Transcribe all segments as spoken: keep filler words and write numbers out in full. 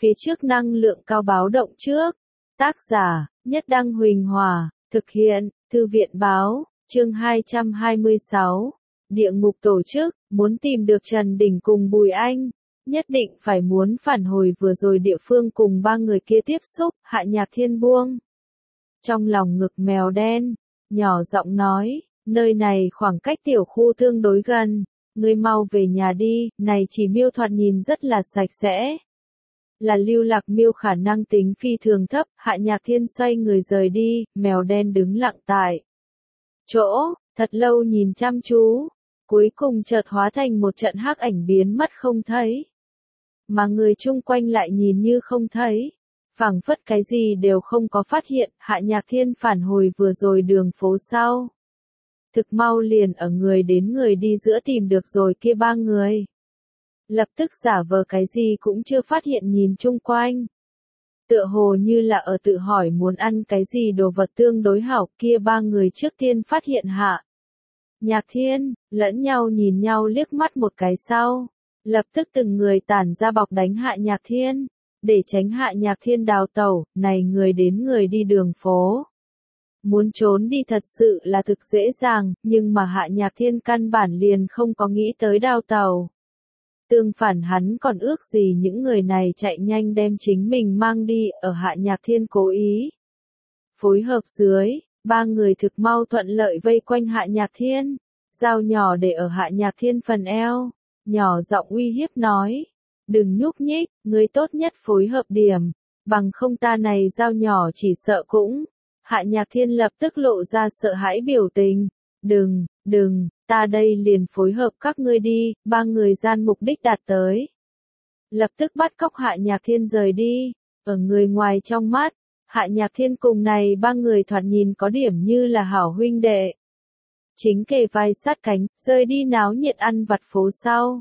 phía trước năng lượng cao báo động trước. Tác giả, Nhất Đăng Huỳnh Hòa, thực hiện, Thư viện Báo, chương hai trăm hai mươi sáu. Địa ngục tổ chức, muốn tìm được Trần Đình cùng Bùi Anh, nhất định phải muốn phản hồi vừa rồi địa phương cùng ba người kia tiếp xúc. Hạ Nhạc Thiên buông trong lòng ngực mèo đen, nhỏ giọng nói, nơi này khoảng cách tiểu khu tương đối gần, ngươi mau về nhà đi. Này chỉ miêu thoạt nhìn rất là sạch sẽ, là lưu lạc miêu, khả năng tính phi thường thấp. Hạ Nhạc Thiên xoay người rời đi, mèo đen đứng lặng tại chỗ, thật lâu nhìn chăm chú, cuối cùng chợt hóa thành một trận hắc ảnh biến mất không thấy. Mà người chung quanh lại nhìn như không thấy, phảng phất cái gì đều không có phát hiện. Hạ Nhạc Thiên phản hồi vừa rồi đường phố sau, thực mau liền ở người đến người đi giữa tìm được rồi kia ba người. Lập tức giả vờ cái gì cũng chưa phát hiện nhìn chung quanh, tựa hồ như là ở tự hỏi muốn ăn cái gì đồ vật tương đối hảo. Kia ba người trước tiên phát hiện Hạ Nhạc Thiên, lẫn nhau nhìn nhau liếc mắt một cái sau, lập tức từng người tản ra bọc đánh Hạ Nhạc Thiên, để tránh Hạ Nhạc Thiên đào tẩu. Này người đến người đi đường phố, muốn trốn đi thật sự là thực dễ dàng, nhưng mà Hạ Nhạc Thiên căn bản liền không có nghĩ tới đào tẩu. Tương phản hắn còn ước gì những người này chạy nhanh đem chính mình mang đi. Ở Hạ Nhạc Thiên cố ý phối hợp dưới, ba người thực mau thuận lợi vây quanh Hạ Nhạc Thiên, dao nhỏ để ở Hạ Nhạc Thiên phần eo, nhỏ giọng uy hiếp nói, đừng nhúc nhích, ngươi tốt nhất phối hợp điểm, bằng không ta này dao nhỏ chỉ sợ cũng. Hạ Nhạc Thiên lập tức lộ ra sợ hãi biểu tình, đừng, đừng, ta đây liền phối hợp các ngươi đi. Ba người gian mục đích đạt tới, lập tức bắt cóc Hạ Nhạc Thiên rời đi. Ở người ngoài trong mắt, Hạ Nhạc Thiên cùng này ba người thoạt nhìn có điểm như là hảo huynh đệ, chính kề vai sát cánh, rời đi náo nhiệt ăn vặt phố sau.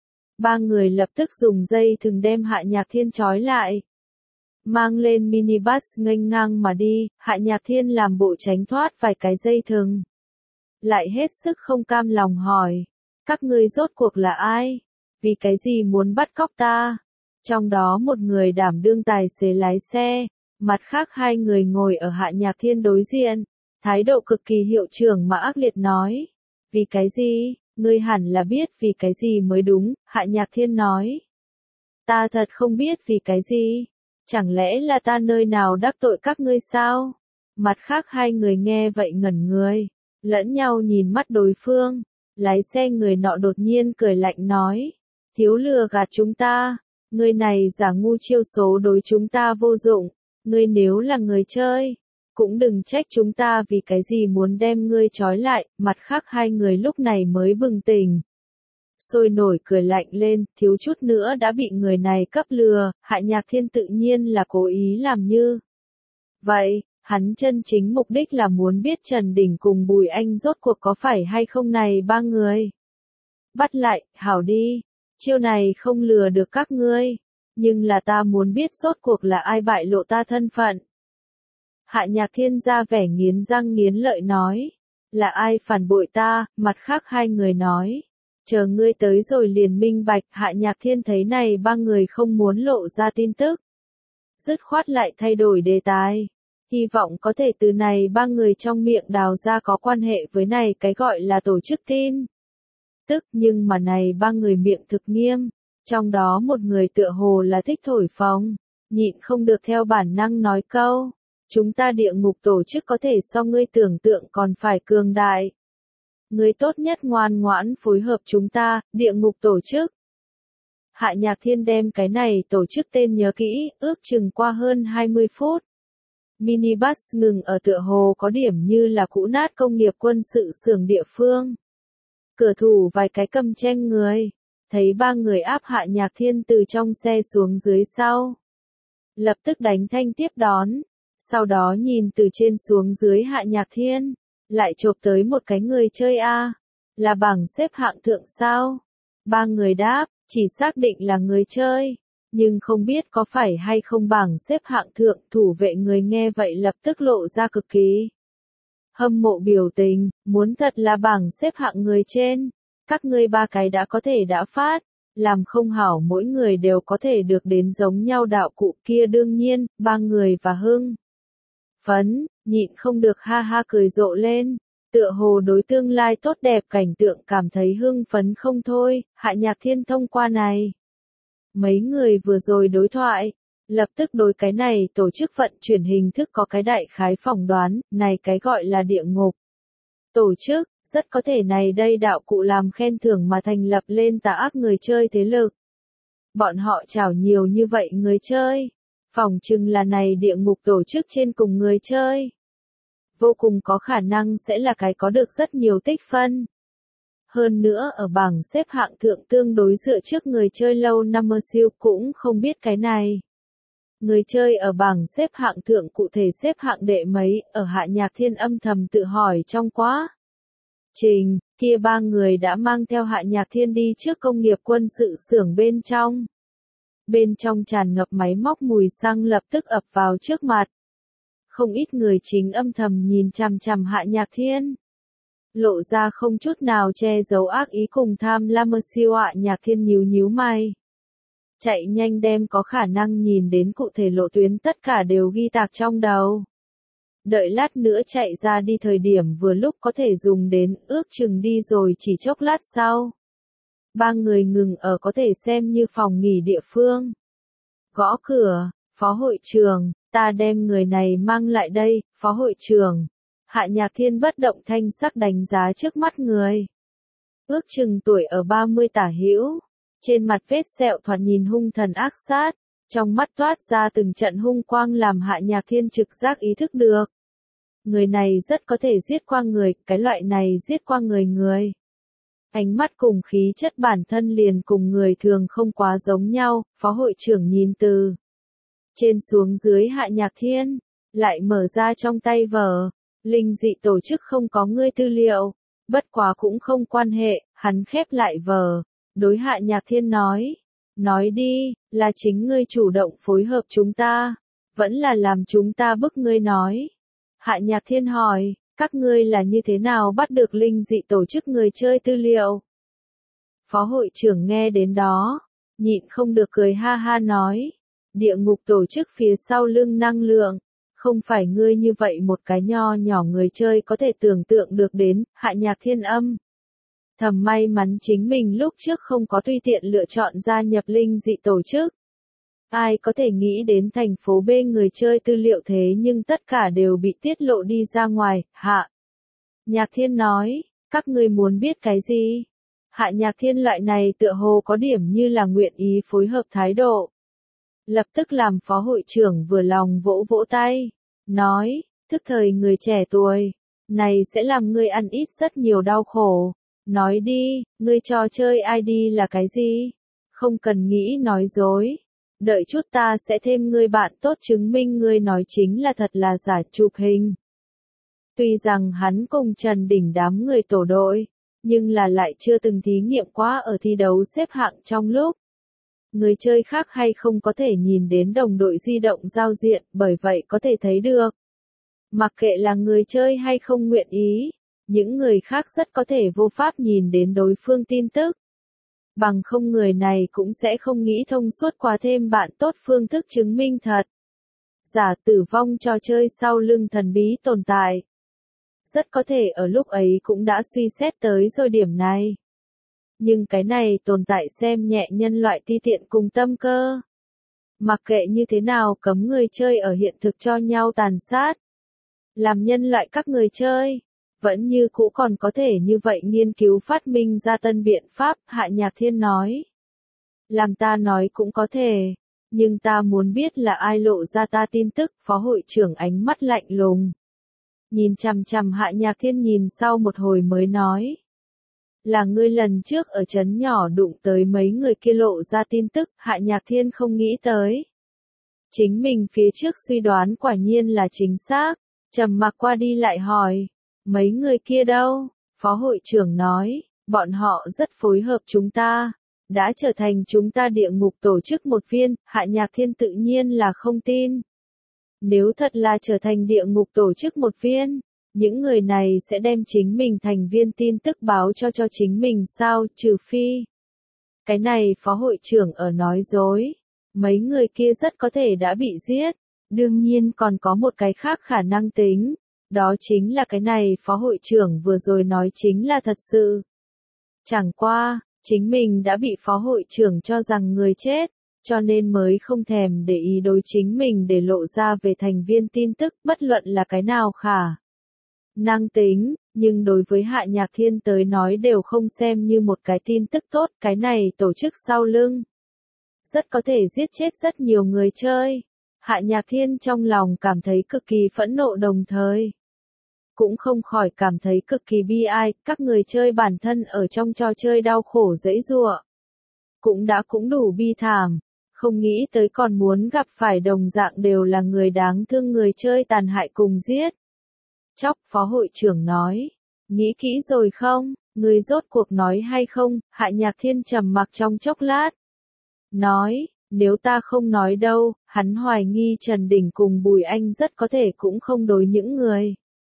Ba người lập tức dùng dây thừng đem Hạ Nhạc Thiên trói lại, mang lên minibus nghênh ngang mà đi. Hạ Nhạc Thiên làm bộ tránh thoát vài cái dây thừng, lại hết sức không cam lòng hỏi, các ngươi rốt cuộc là ai? Vì cái gì muốn bắt cóc ta? Trong đó một người đảm đương tài xế lái xe, mặt khác hai người ngồi ở Hạ Nhạc Thiên đối diện, thái độ cực kỳ hiệu trưởng mà ác liệt nói, vì cái gì? Ngươi hẳn là biết vì cái gì mới đúng. Hạ Nhạc Thiên nói, ta thật không biết vì cái gì, chẳng lẽ là ta nơi nào đắc tội các ngươi sao? Mặt khác hai người nghe vậy ngẩn người, lẫn nhau nhìn mắt đối phương. Lái xe người nọ đột nhiên cười lạnh nói, thiếu lừa gạt chúng ta, ngươi này giả ngu chiêu số đối chúng ta vô dụng, ngươi nếu là người chơi, cũng đừng trách chúng ta vì cái gì muốn đem ngươi trói lại. Mặt khác hai người lúc này mới bừng tỉnh, sôi nổi cười lạnh lên, thiếu chút nữa đã bị người này cấp lừa. Hạ Nhạc Thiên tự nhiên là cố ý làm như vậy, hắn chân chính mục đích là muốn biết Trần Đình cùng Bùi Anh rốt cuộc có phải hay không này ba người. Bắt lại, hảo đi, chiêu này không lừa được các ngươi, nhưng là ta muốn biết rốt cuộc là ai bại lộ ta thân phận. Hạ Nhạc Thiên ra vẻ nghiến răng nghiến lợi nói, là ai phản bội ta? Mặt khác hai người nói, chờ ngươi tới rồi liền minh bạch. Hạ Nhạc Thiên thấy này ba người không muốn lộ ra tin tức, dứt khoát lại thay đổi đề tài, hy vọng có thể từ này ba người trong miệng đào ra có quan hệ với này cái gọi là tổ chức tin tức. Nhưng mà này ba người miệng thực nghiêm, trong đó một người tựa hồ là thích thổi phồng, nhịn không được theo bản năng nói câu, chúng ta địa ngục tổ chức có thể so ngươi tưởng tượng còn phải cường đại. Ngươi tốt nhất ngoan ngoãn phối hợp chúng ta, địa ngục tổ chức. Hạ Nhạc Thiên đem cái này tổ chức tên nhớ kỹ, ước chừng qua hơn hai mươi phút. Minibus ngừng ở tựa hồ có điểm như là cũ nát công nghiệp quân sự xưởng địa phương. Cửa thủ vài cái cầm tranh người, thấy ba người áp Hạ Nhạc Thiên từ trong xe xuống dưới sau, lập tức đánh thanh tiếp đón, sau đó nhìn từ trên xuống dưới Hạ Nhạc Thiên, lại chộp tới một cái người chơi A, là bảng xếp hạng thượng sao? Ba người đáp, chỉ xác định là người chơi, nhưng không biết có phải hay không bảng xếp hạng thượng. Thủ vệ người nghe vậy lập tức lộ ra cực kỳ hâm mộ biểu tình, muốn thật là bảng xếp hạng người trên, các ngươi ba cái đã có thể đã phát, làm không hảo mỗi người đều có thể được đến giống nhau đạo cụ kia đương nhiên, ba người và hưng. Phấn, nhịn không được ha ha cười rộ lên, tựa hồ đối tương lai tốt đẹp cảnh tượng cảm thấy hưng phấn không thôi, Hạ Nhạc Thiên thông qua này. Mấy người vừa rồi đối thoại, lập tức đối cái này tổ chức vận chuyển hình thức có cái đại khái phỏng đoán, này cái gọi là địa ngục. Tổ chức, rất có thể này đây đạo cụ làm khen thưởng mà thành lập lên tà ác người chơi thế lực. Bọn họ chào nhiều như vậy người chơi, phỏng chừng là này địa ngục tổ chức trên cùng người chơi. Vô cùng có khả năng sẽ là cái có được rất nhiều tích phân. Hơn nữa ở bảng xếp hạng thượng tương đối dựa trước người chơi lâu năm siêu cũng không biết cái này. Người chơi ở bảng xếp hạng thượng cụ thể xếp hạng đệ mấy, ở Hạ Nhạc Thiên âm thầm tự hỏi trong quá trình, kia ba người đã mang theo Hạ Nhạc Thiên đi trước công nghiệp quân sự xưởng bên trong. Bên trong tràn ngập máy móc mùi xăng lập tức ập vào trước mặt. Không ít người chính âm thầm nhìn chằm chằm Hạ Nhạc Thiên. Lộ ra không chút nào che giấu ác ý cùng tham lam siêu. Hạ Nhạc Thiên nhíu nhíu mày. Chạy nhanh đem có khả năng nhìn đến cụ thể lộ tuyến tất cả đều ghi tạc trong đầu. Đợi lát nữa chạy ra đi thời điểm vừa lúc có thể dùng đến, ước chừng đi rồi chỉ chốc lát sau. Ba người ngừng ở có thể xem như phòng nghỉ địa phương. Gõ cửa, phó hội trưởng, ta đem người này mang lại đây, phó hội trưởng. Hạ Nhạc Thiên bất động thanh sắc đánh giá trước mắt người. Ước chừng tuổi ở ba mươi tả hữu, trên mặt vết sẹo thoạt nhìn hung thần ác sát, trong mắt toát ra từng trận hung quang làm Hạ Nhạc Thiên trực giác ý thức được. Người này rất có thể giết qua người, cái loại này giết qua người người. Ánh mắt cùng khí chất bản thân liền cùng người thường không quá giống nhau, phó hội trưởng nhìn từ trên xuống dưới Hạ Nhạc Thiên, lại mở ra trong tay vở, linh dị tổ chức không có ngươi tư liệu, bất quá cũng không quan hệ, hắn khép lại vở, đối Hạ Nhạc Thiên nói, nói đi, là chính ngươi chủ động phối hợp chúng ta, vẫn là làm chúng ta bức ngươi nói. Hạ Nhạc Thiên hỏi, các ngươi là như thế nào bắt được linh dị tổ chức người chơi tư liệu? Phó hội trưởng nghe đến đó, nhịn không được cười ha ha nói, địa ngục tổ chức phía sau lưng năng lượng, không phải ngươi như vậy một cái nho nhỏ người chơi có thể tưởng tượng được đến. Hạ Nhạc Thiên âm thầm may mắn chính mình lúc trước không có tùy tiện lựa chọn gia nhập linh dị tổ chức. Ai có thể nghĩ đến thành phố B người chơi tư liệu thế nhưng tất cả đều bị tiết lộ đi ra ngoài. Hạ Nhạc Thiên nói, các ngươi muốn biết cái gì? Hạ Nhạc Thiên loại này tựa hồ có điểm như là nguyện ý phối hợp thái độ. Lập tức làm phó hội trưởng vừa lòng vỗ vỗ tay, nói, thức thời người trẻ tuổi, này sẽ làm ngươi ăn ít rất nhiều đau khổ. Nói đi, ngươi trò chơi i đê là cái gì? Không cần nghĩ nói dối. Đợi chút ta sẽ thêm ngươi bạn tốt chứng minh ngươi nói chính là thật là giả chụp hình. Tuy rằng hắn cùng Trần Đỉnh đám người tổ đội, nhưng là lại chưa từng thí nghiệm quá ở thi đấu xếp hạng trong lúc. Người chơi khác hay không có thể nhìn đến đồng đội di động giao diện, bởi vậy có thể thấy được. Mặc kệ là người chơi hay không nguyện ý, những người khác rất có thể vô pháp nhìn đến đối phương tin tức. Bằng không người này cũng sẽ không nghĩ thông suốt qua thêm bạn tốt phương thức chứng minh thật. Giả tử vong trò chơi sau lưng thần bí tồn tại. Rất có thể ở lúc ấy cũng đã suy xét tới rồi điểm này. Nhưng cái này tồn tại xem nhẹ nhân loại ti tiện cùng tâm cơ. Mặc kệ như thế nào cấm người chơi ở hiện thực cho nhau tàn sát. Làm nhân loại các người chơi, vẫn như cũ còn có thể như vậy nghiên cứu phát minh ra tân biện pháp, Hạ Nhạc Thiên nói. Làm ta nói cũng có thể, nhưng ta muốn biết là ai lộ ra ta tin tức, phó hội trưởng ánh mắt lạnh lùng. Nhìn chằm chằm Hạ Nhạc Thiên nhìn sau một hồi mới nói. Là ngươi lần trước ở trấn nhỏ đụng tới mấy người kia lộ ra tin tức, Hạ Nhạc Thiên không nghĩ tới. Chính mình phía trước suy đoán quả nhiên là chính xác, trầm mặc qua đi lại hỏi, mấy người kia đâu? Phó hội trưởng nói, bọn họ rất phối hợp chúng ta, đã trở thành chúng ta địa ngục tổ chức một viên, Hạ Nhạc Thiên tự nhiên là không tin. Nếu thật là trở thành địa ngục tổ chức một viên, những người này sẽ đem chính mình thành viên tin tức báo cho cho chính mình sao, trừ phi. cái này phó hội trưởng ở nói dối. Mấy người kia rất có thể đã bị giết. Đương nhiên còn có một cái khác khả năng tính. Đó chính là cái này phó hội trưởng vừa rồi nói chính là thật sự. Chẳng qua, chính mình đã bị phó hội trưởng cho rằng người chết, cho nên mới không thèm để ý đối chính mình để lộ ra về thành viên tin tức, bất luận là cái nào khả năng tính, nhưng đối với Hạ Nhạc Thiên tới nói đều không xem như một cái tin tức tốt, cái này tổ chức sau lưng. Rất có thể giết chết rất nhiều người chơi. Hạ Nhạc Thiên trong lòng cảm thấy cực kỳ phẫn nộ đồng thời. Cũng không khỏi cảm thấy cực kỳ bi ai, các người chơi bản thân ở trong trò chơi đau khổ dẫy giụa. Cũng đã cũng đủ bi thảm, không nghĩ tới còn muốn gặp phải đồng dạng đều là người đáng thương người chơi tàn hại cùng giết. Chóc phó hội trưởng nói, nghĩ kỹ rồi không, người rốt cuộc nói hay không, Hạ Nhạc Thiên trầm mặc trong chốc lát. Nói, nếu ta không nói đâu, hắn hoài nghi Trần Đình cùng Bùi Anh rất có thể cũng không đối những người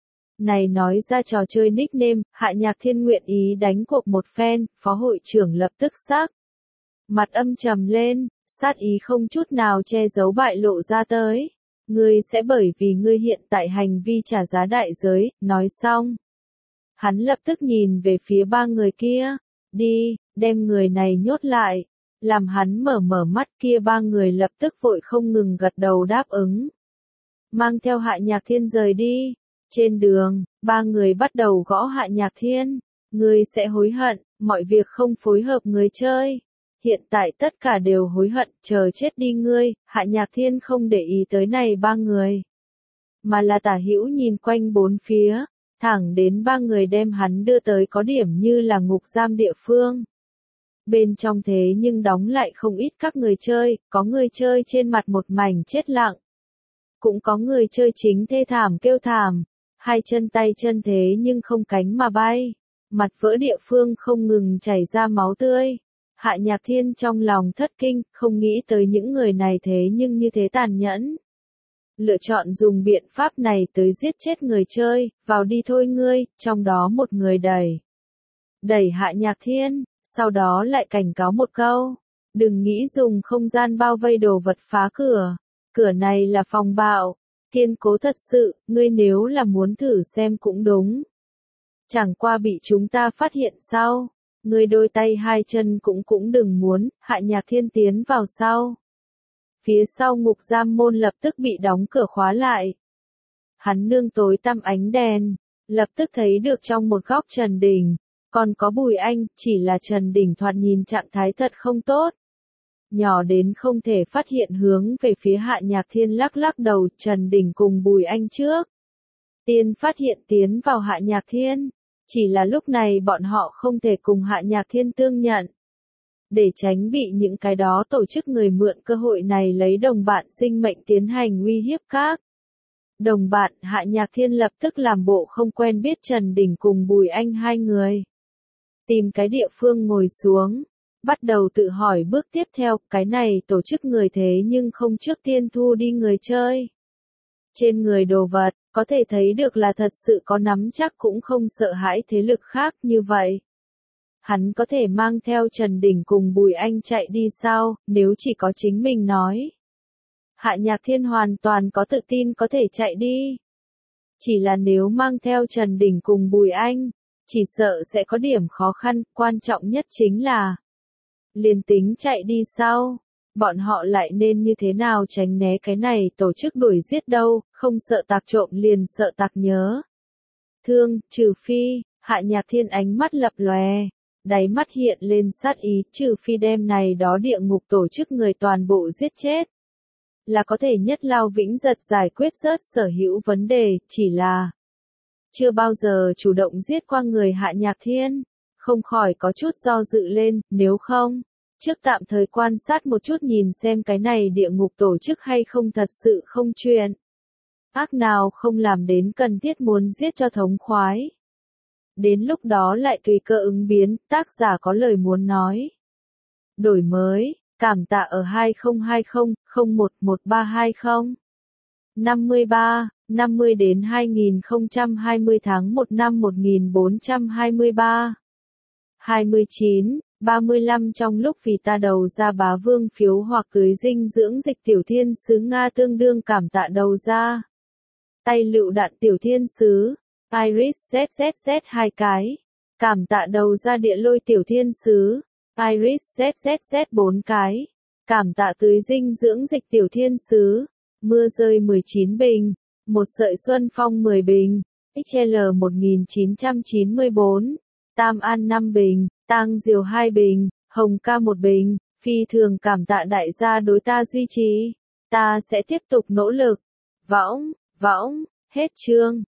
này nói ra trò chơi nickname, Hạ Nhạc Thiên nguyện ý đánh cuộc một phen, phó hội trưởng lập tức sắc. Mặt âm trầm lên, sát ý không chút nào che giấu bại lộ ra tới. Ngươi sẽ bởi vì ngươi hiện tại hành vi trả giá đại giới, nói xong. Hắn lập tức nhìn về phía ba người kia, đi, đem người này nhốt lại. Làm hắn mở mở mắt kia ba người lập tức vội không ngừng gật đầu đáp ứng. Mang theo Hạ Nhạc Thiên rời đi. Trên đường, ba người bắt đầu gõ Hạ Nhạc Thiên. Ngươi sẽ hối hận, mọi việc không phối hợp người chơi. Hiện tại tất cả đều hối hận, chờ chết đi ngươi. Hạ Nhạc Thiên không để ý tới này ba người. Mà là tả hữu nhìn quanh bốn phía, thẳng đến ba người đem hắn đưa tới có điểm như là ngục giam địa phương. Bên trong thế nhưng đóng lại không ít các người chơi, có người chơi trên mặt một mảnh chết lặng. Cũng có người chơi chính thê thảm kêu thảm, hai chân tay chân thế nhưng không cánh mà bay, mặt vỡ địa phương không ngừng chảy ra máu tươi. Hạ Nhạc Thiên trong lòng thất kinh, không nghĩ tới những người này thế nhưng như thế tàn nhẫn. Lựa chọn dùng biện pháp này tới giết chết người chơi, vào đi thôi ngươi, trong đó một người đẩy. Đẩy Hạ Nhạc Thiên, sau đó lại cảnh cáo một câu. Đừng nghĩ dùng không gian bao vây đồ vật phá cửa. Cửa này là phòng bạo. Kiên cố thật sự, ngươi nếu là muốn thử xem cũng đúng. Chẳng qua bị chúng ta phát hiện sau. Ngươi đôi tay hai chân cũng cũng đừng muốn, Hạ Nhạc Thiên tiến vào sau. Phía sau ngục giam môn lập tức bị đóng cửa khóa lại. Hắn nương tối tăm ánh đèn, lập tức thấy được trong một góc Trần Đình, còn có Bùi Anh, chỉ là Trần Đình thoạt nhìn trạng thái thật không tốt. Nhỏ đến không thể phát hiện hướng về phía Hạ Nhạc Thiên lắc lắc đầu, Trần Đình cùng Bùi Anh trước. Tiên phát hiện tiến vào Hạ Nhạc Thiên, chỉ là lúc này bọn họ không thể cùng Hạ Nhạc Thiên tương nhận. Để tránh bị những cái đó tổ chức người mượn cơ hội này lấy đồng bạn sinh mệnh tiến hành uy hiếp các. Đồng bạn Hạ Nhạc Thiên lập tức làm bộ không quen biết Trần Đình cùng Bùi Anh hai người. Tìm cái địa phương ngồi xuống, bắt đầu tự hỏi bước tiếp theo, cái này tổ chức người thế nhưng không trước tiên thu đi người chơi. Trên người đồ vật, có thể thấy được là thật sự có nắm chắc cũng không sợ hãi thế lực khác như vậy. Hắn có thể mang theo Trần Đình cùng Bùi Anh chạy đi sao, nếu chỉ có chính mình nói. Hạ Nhạc Thiên hoàn toàn có tự tin có thể chạy đi. Chỉ là nếu mang theo Trần Đình cùng Bùi Anh, chỉ sợ sẽ có điểm khó khăn, quan trọng nhất chính là liền tính chạy đi sau, bọn họ lại nên như thế nào tránh né cái này tổ chức đuổi giết đâu, không sợ tạc trộm liền sợ tạc nhớ. Thương, trừ phi, Hạ Nhạc Thiên ánh mắt lập lòe, đáy mắt hiện lên sát ý, trừ phi đem này đó địa ngục tổ chức người toàn bộ giết chết. Là có thể nhất lao vĩnh giật giải quyết rớt sở hữu vấn đề, chỉ là chưa bao giờ chủ động giết qua người Hạ Nhạc Thiên, không khỏi có chút do dự lên, nếu không, trước tạm thời quan sát một chút nhìn xem cái này địa ngục tổ chức hay không thật sự không chuyện. Ác nào không làm đến cần thiết muốn giết cho thống khoái. Đến lúc đó lại tùy cơ ứng biến, tác giả có lời muốn nói. Đổi mới, cảm tạ ở hai không hai không, không một một ba hai không. năm mươi ba, năm mươi đến hai nghìn không trăm hai mươi tháng một năm một nghìn bốn trăm hai mươi ba. hai mươi chín, ba mươi lăm Trong lúc vì ta đầu ra bá vương phiếu hoặc tưới dinh dưỡng dịch tiểu thiên sứ Nga tương đương cảm tạ đầu ra. Tay lựu đạn tiểu thiên sứ, Iris Z Z Z hai cái. Cảm tạ đầu ra địa lôi tiểu thiên sứ, Iris Z Z Z bốn cái. Cảm tạ tưới dinh dưỡng dịch tiểu thiên sứ, mưa rơi mười chín bình, một sợi xuân phong mười bình, ích lờ một nghìn chín trăm chín mươi bốn, Tam An năm bình, Tang Diều hai bình, Hồng Ca một bình, phi thường cảm tạ đại gia đối ta duy trì, ta sẽ tiếp tục nỗ lực. Võng, võng, hết chương.